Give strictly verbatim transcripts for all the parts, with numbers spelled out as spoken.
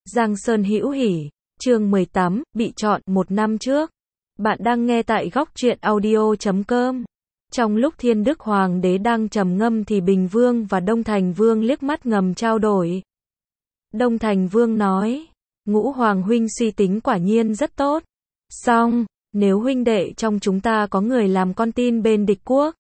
Giang Sơn Hữu Hỉ, chương mười tám, bị chọn, một năm trước. Bạn đang nghe tại góc truyện audio chấm com. Trong lúc Thiên Đức Hoàng đế đang trầm ngâm thì Bình Vương và Đông Thành Vương liếc mắt ngầm trao đổi. Đông Thành Vương nói, Ngũ Hoàng huynh suy tính quả nhiên rất tốt. Song, nếu huynh đệ trong chúng ta có người làm con tin bên địch quốc,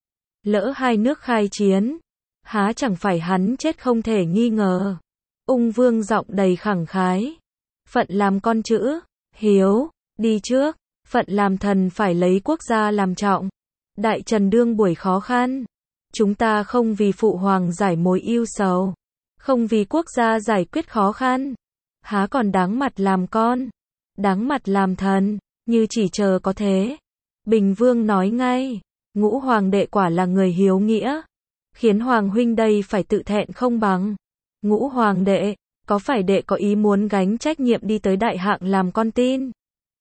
lỡ hai nước khai chiến, há chẳng phải hắn chết không thể nghi ngờ. Ung Vương giọng đầy khẳng khái. Phận làm con chữ, hiếu, đi trước. Phận làm thần phải lấy quốc gia làm trọng. Đại Trần đương buổi khó khăn. Chúng ta không vì phụ hoàng giải mối ưu sầu, không vì quốc gia giải quyết khó khăn, há còn đáng mặt làm con, đáng mặt làm thần, như chỉ chờ có thế. Bình Vương nói ngay, Ngũ Hoàng đệ quả là người hiếu nghĩa, khiến Hoàng huynh đây phải tự thẹn không bằng. Ngũ Hoàng đệ, có phải đệ có ý muốn gánh trách nhiệm đi tới đại hạng làm con tin,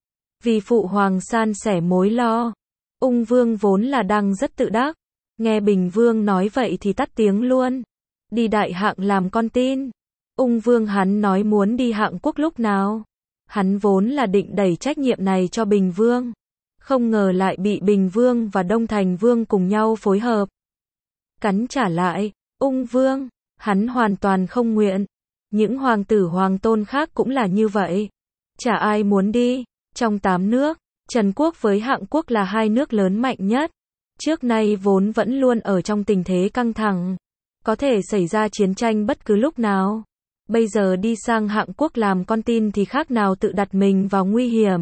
vì phụ hoàng san sẻ mối lo? Ung Vương vốn là đang rất tự đắc, nghe Bình Vương nói vậy thì tắt tiếng luôn. Đi đại hạng làm con tin? Ung Vương hắn nói muốn đi hạng quốc lúc nào? Hắn vốn là định đẩy trách nhiệm này cho Bình Vương, không ngờ lại bị Bình Vương và Đông Thành Vương cùng nhau phối hợp cắn trả lại. Ung Vương, hắn hoàn toàn không nguyện. Những hoàng tử hoàng tôn khác cũng là như vậy, chả ai muốn đi. Trong tám nước, Trần quốc với Hạng quốc là hai nước lớn mạnh nhất, trước nay vốn vẫn luôn ở trong tình thế căng thẳng, có thể xảy ra chiến tranh bất cứ lúc nào. Bây giờ đi sang Hạng quốc làm con tin thì khác nào tự đặt mình vào nguy hiểm,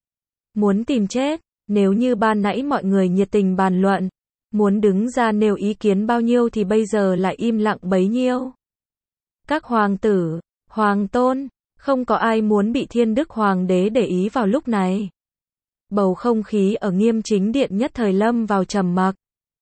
muốn tìm chết. Nếu như ban nãy mọi người nhiệt tình bàn luận, muốn đứng ra nêu ý kiến bao nhiêu thì bây giờ lại im lặng bấy nhiêu. Các hoàng tử, hoàng tôn, không có ai muốn bị Thiên Đức Hoàng đế để ý vào lúc này. Bầu không khí ở Nghiêm Chính Điện nhất thời lâm vào trầm mặc.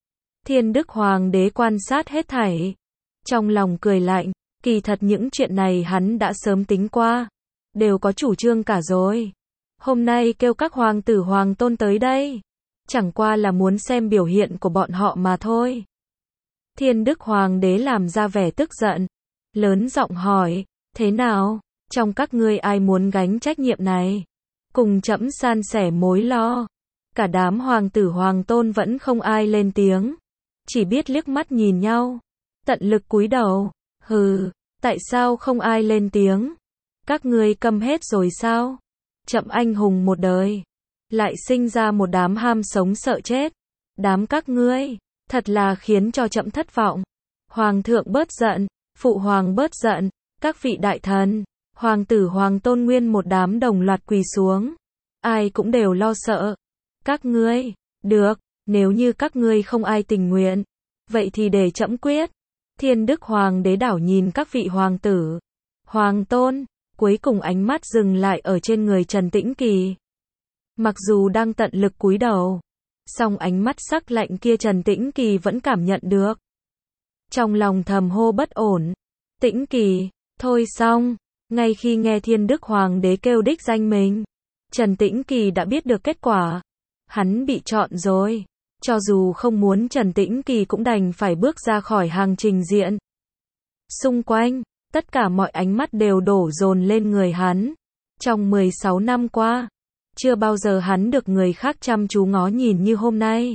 Thiên Đức Hoàng đế quan sát hết thảy, trong lòng cười lạnh, kỳ thật những chuyện này hắn đã sớm tính qua, đều có chủ trương cả rồi. Hôm nay kêu các hoàng tử hoàng tôn tới đây, chẳng qua là muốn xem biểu hiện của bọn họ mà thôi. Thiên Đức Hoàng đế làm ra vẻ tức giận, lớn giọng hỏi, thế nào, trong các ngươi ai muốn gánh trách nhiệm này, cùng trẫm san sẻ mối lo? Cả đám hoàng tử hoàng tôn vẫn không ai lên tiếng, chỉ biết liếc mắt nhìn nhau, tận lực cúi đầu. Hừ, tại sao không ai lên tiếng? Các ngươi câm hết rồi sao? Trẫm anh hùng một đời, lại sinh ra một đám ham sống sợ chết. Đám các ngươi, thật là khiến cho trẫm thất vọng. Hoàng thượng bớt giận, phụ hoàng bớt giận, các vị đại thần, hoàng tử hoàng tôn nguyên một đám đồng loạt quỳ xuống. Ai cũng đều lo sợ. Các ngươi, được, nếu như các ngươi không ai tình nguyện, vậy thì để trẫm quyết. Thiên Đức Hoàng đế đảo nhìn các vị hoàng tử, hoàng tôn, cuối cùng ánh mắt dừng lại ở trên người Trần Tĩnh Kỳ. Mặc dù đang tận lực cúi đầu, song ánh mắt sắc lạnh kia Trần Tĩnh Kỳ vẫn cảm nhận được. Trong lòng thầm hô bất ổn. Tĩnh Kỳ, thôi xong. Ngay khi nghe Thiên Đức Hoàng đế kêu đích danh mình, Trần Tĩnh Kỳ đã biết được kết quả. Hắn bị chọn rồi. Cho dù không muốn, Trần Tĩnh Kỳ cũng đành phải bước ra khỏi hàng trình diện. Xung quanh, tất cả mọi ánh mắt đều đổ dồn lên người hắn. Trong mười sáu năm qua, chưa bao giờ hắn được người khác chăm chú ngó nhìn như hôm nay.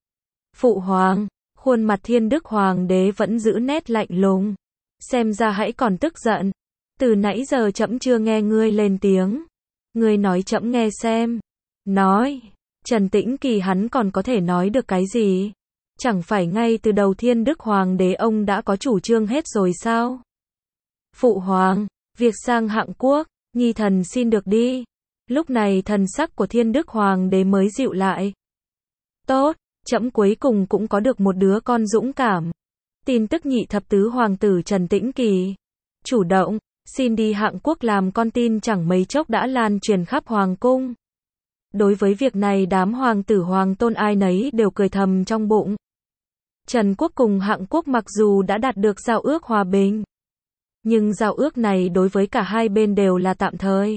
Phụ hoàng, khuôn mặt Thiên Đức Hoàng đế vẫn giữ nét lạnh lùng. Xem ra hãy còn tức giận. Từ nãy giờ trẫm chưa nghe ngươi lên tiếng. Ngươi nói trẫm nghe xem. Nói. Trần Tĩnh Kỳ hắn còn có thể nói được cái gì? Chẳng phải ngay từ đầu Thiên Đức Hoàng đế ông đã có chủ trương hết rồi sao? Phụ hoàng, việc sang Hạng quốc, nhi thần xin được đi. Lúc này thần sắc của Thiên Đức Hoàng đế mới dịu lại. Tốt, trẫm cuối cùng cũng có được một đứa con dũng cảm. Tin tức nhị thập tứ hoàng tử Trần Tĩnh Kỳ chủ động xin đi Hạng quốc làm con tin chẳng mấy chốc đã lan truyền khắp hoàng cung. Đối với việc này đám hoàng tử hoàng tôn ai nấy đều cười thầm trong bụng. Trần quốc cùng Hạng quốc mặc dù đã đạt được giao ước hòa bình, nhưng giao ước này đối với cả hai bên đều là tạm thời.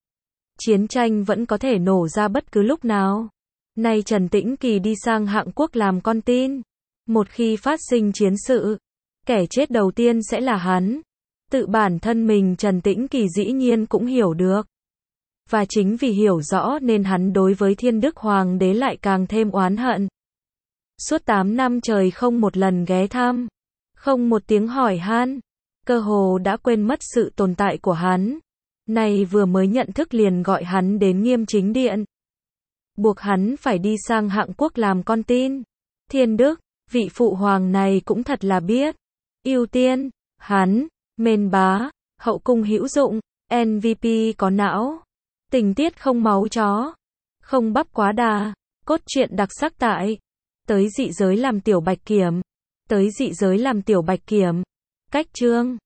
Chiến tranh vẫn có thể nổ ra bất cứ lúc nào. Nay Trần Tĩnh Kỳ đi sang Hạng quốc làm con tin, một khi phát sinh chiến sự, kẻ chết đầu tiên sẽ là hắn. Tự bản thân mình Trần Tĩnh Kỳ dĩ nhiên cũng hiểu được. Và chính vì hiểu rõ nên hắn đối với Thiên Đức Hoàng đế lại càng thêm oán hận. Suốt tám năm trời không một lần ghé thăm, không một tiếng hỏi han, cơ hồ đã quên mất sự tồn tại của hắn. Nay vừa mới nhận thức liền gọi hắn đến Nghiêm Chính Điện, buộc hắn phải đi sang Hạng Quốc làm con tin. Thiên Đức, vị phụ hoàng này cũng thật là biết ưu tiên, hắn, mên bá, hậu cung hữu dụng, em vê pê có não, tình tiết không máu chó, không bắp quá đà, cốt truyện đặc sắc tại tới dị giới làm tiểu bạch kiểm, tới dị giới làm tiểu bạch kiểm, cách chương